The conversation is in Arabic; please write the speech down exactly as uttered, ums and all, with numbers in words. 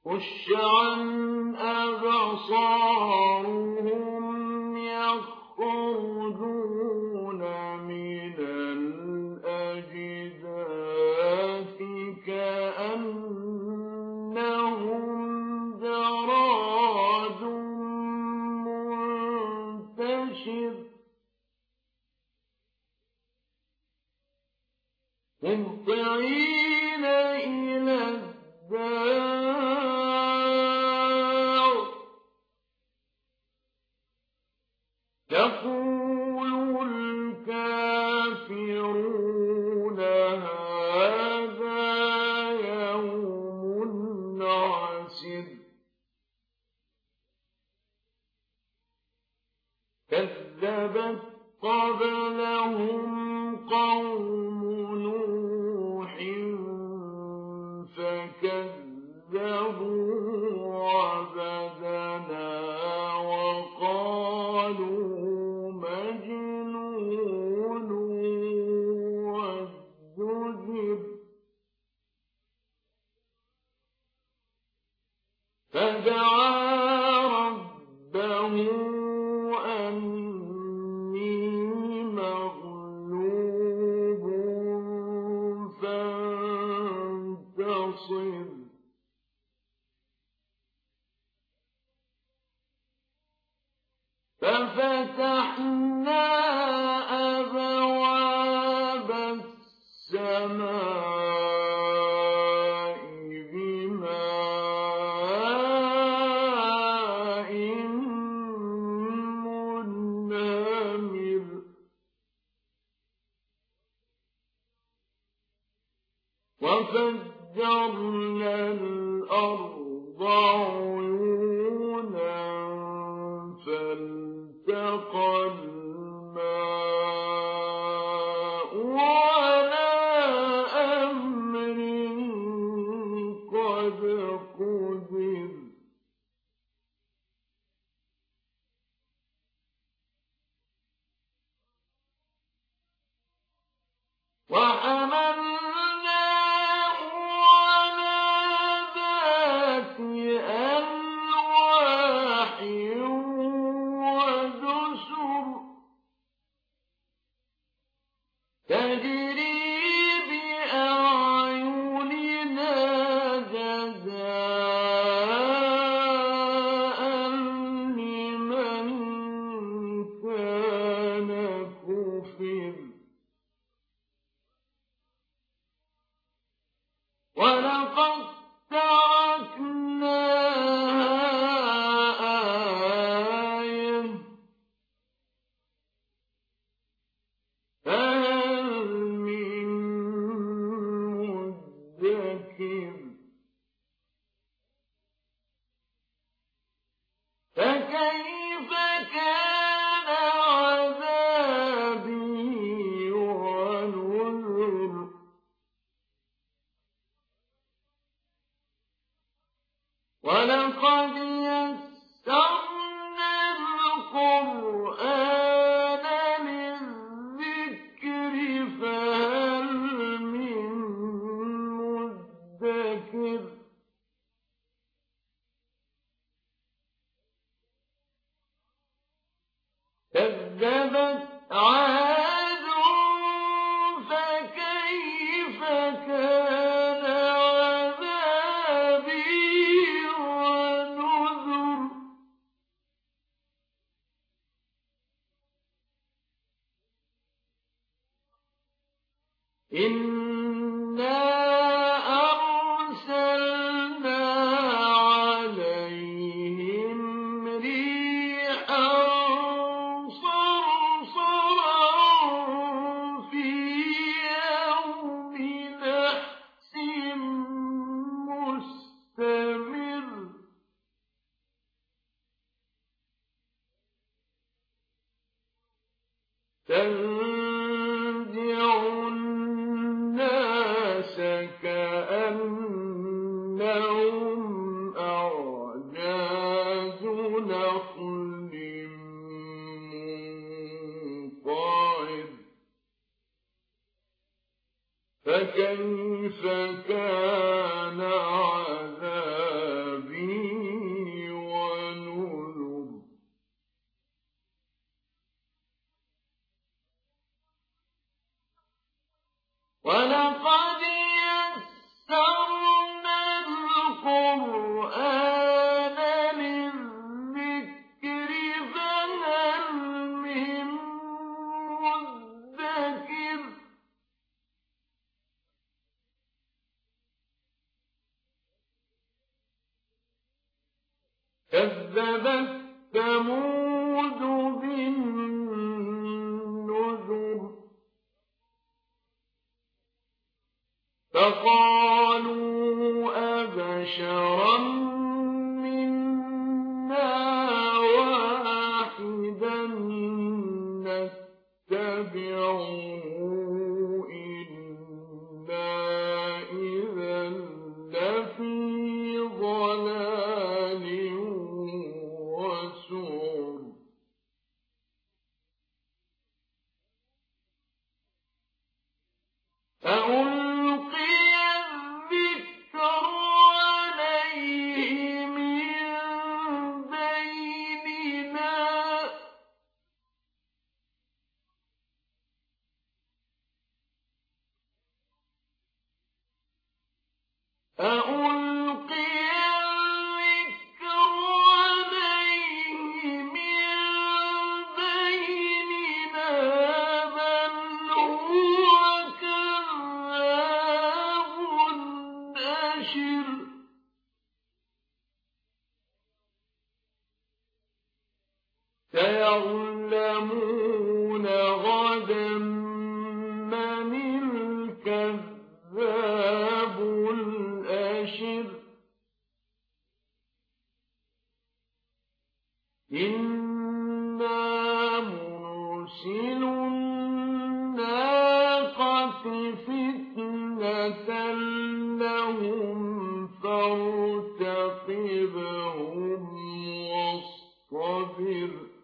خش عن أبصارهم يخرجون من الأجداث كأنهم جراد منتشر مهطعين إلى الداع يقول الكافرون هذا يوم عسر كذبت قبلهم قوم نوح فكذبوا عبدنا وقالوا مجنون وازدجر فدعا ربه أني مغلوب فانتصر ففتحنا أبواب السماء بماء منهمر وفجرنا الأرض عيونا فالتقى الماء على أمر قد قدر وحملناه على ذات ألواح ودسر تجري بأعيننا جزاء لمن كان كفر ولقد تركناها آية فهل من مدكر فكيف كان عذابي ونذر ولقد يسرنا القرآن للذكر فهل من مدكر كذبت عاد فكيف كان عذابي ونذر إنا أرسلنا عليهم ريحا صرصرا في يوم نحس مستمر تنزع الناس كأنهم أعجاز نخل منقعر فكيف كان عذابي كذبت ثمود بالنذر فقالوا أبشرا منا واحدا نتبعه إنا إذا لفي ضلال وسعر فألقي الذكر عليه من بيننا ألقي الذكر عليه من بيننا بل هو كذاب أشر سيعلمون غدا من الكذاب الأشر إنا مرسل الناقة فتنة لهم فارتقبهم واصطبر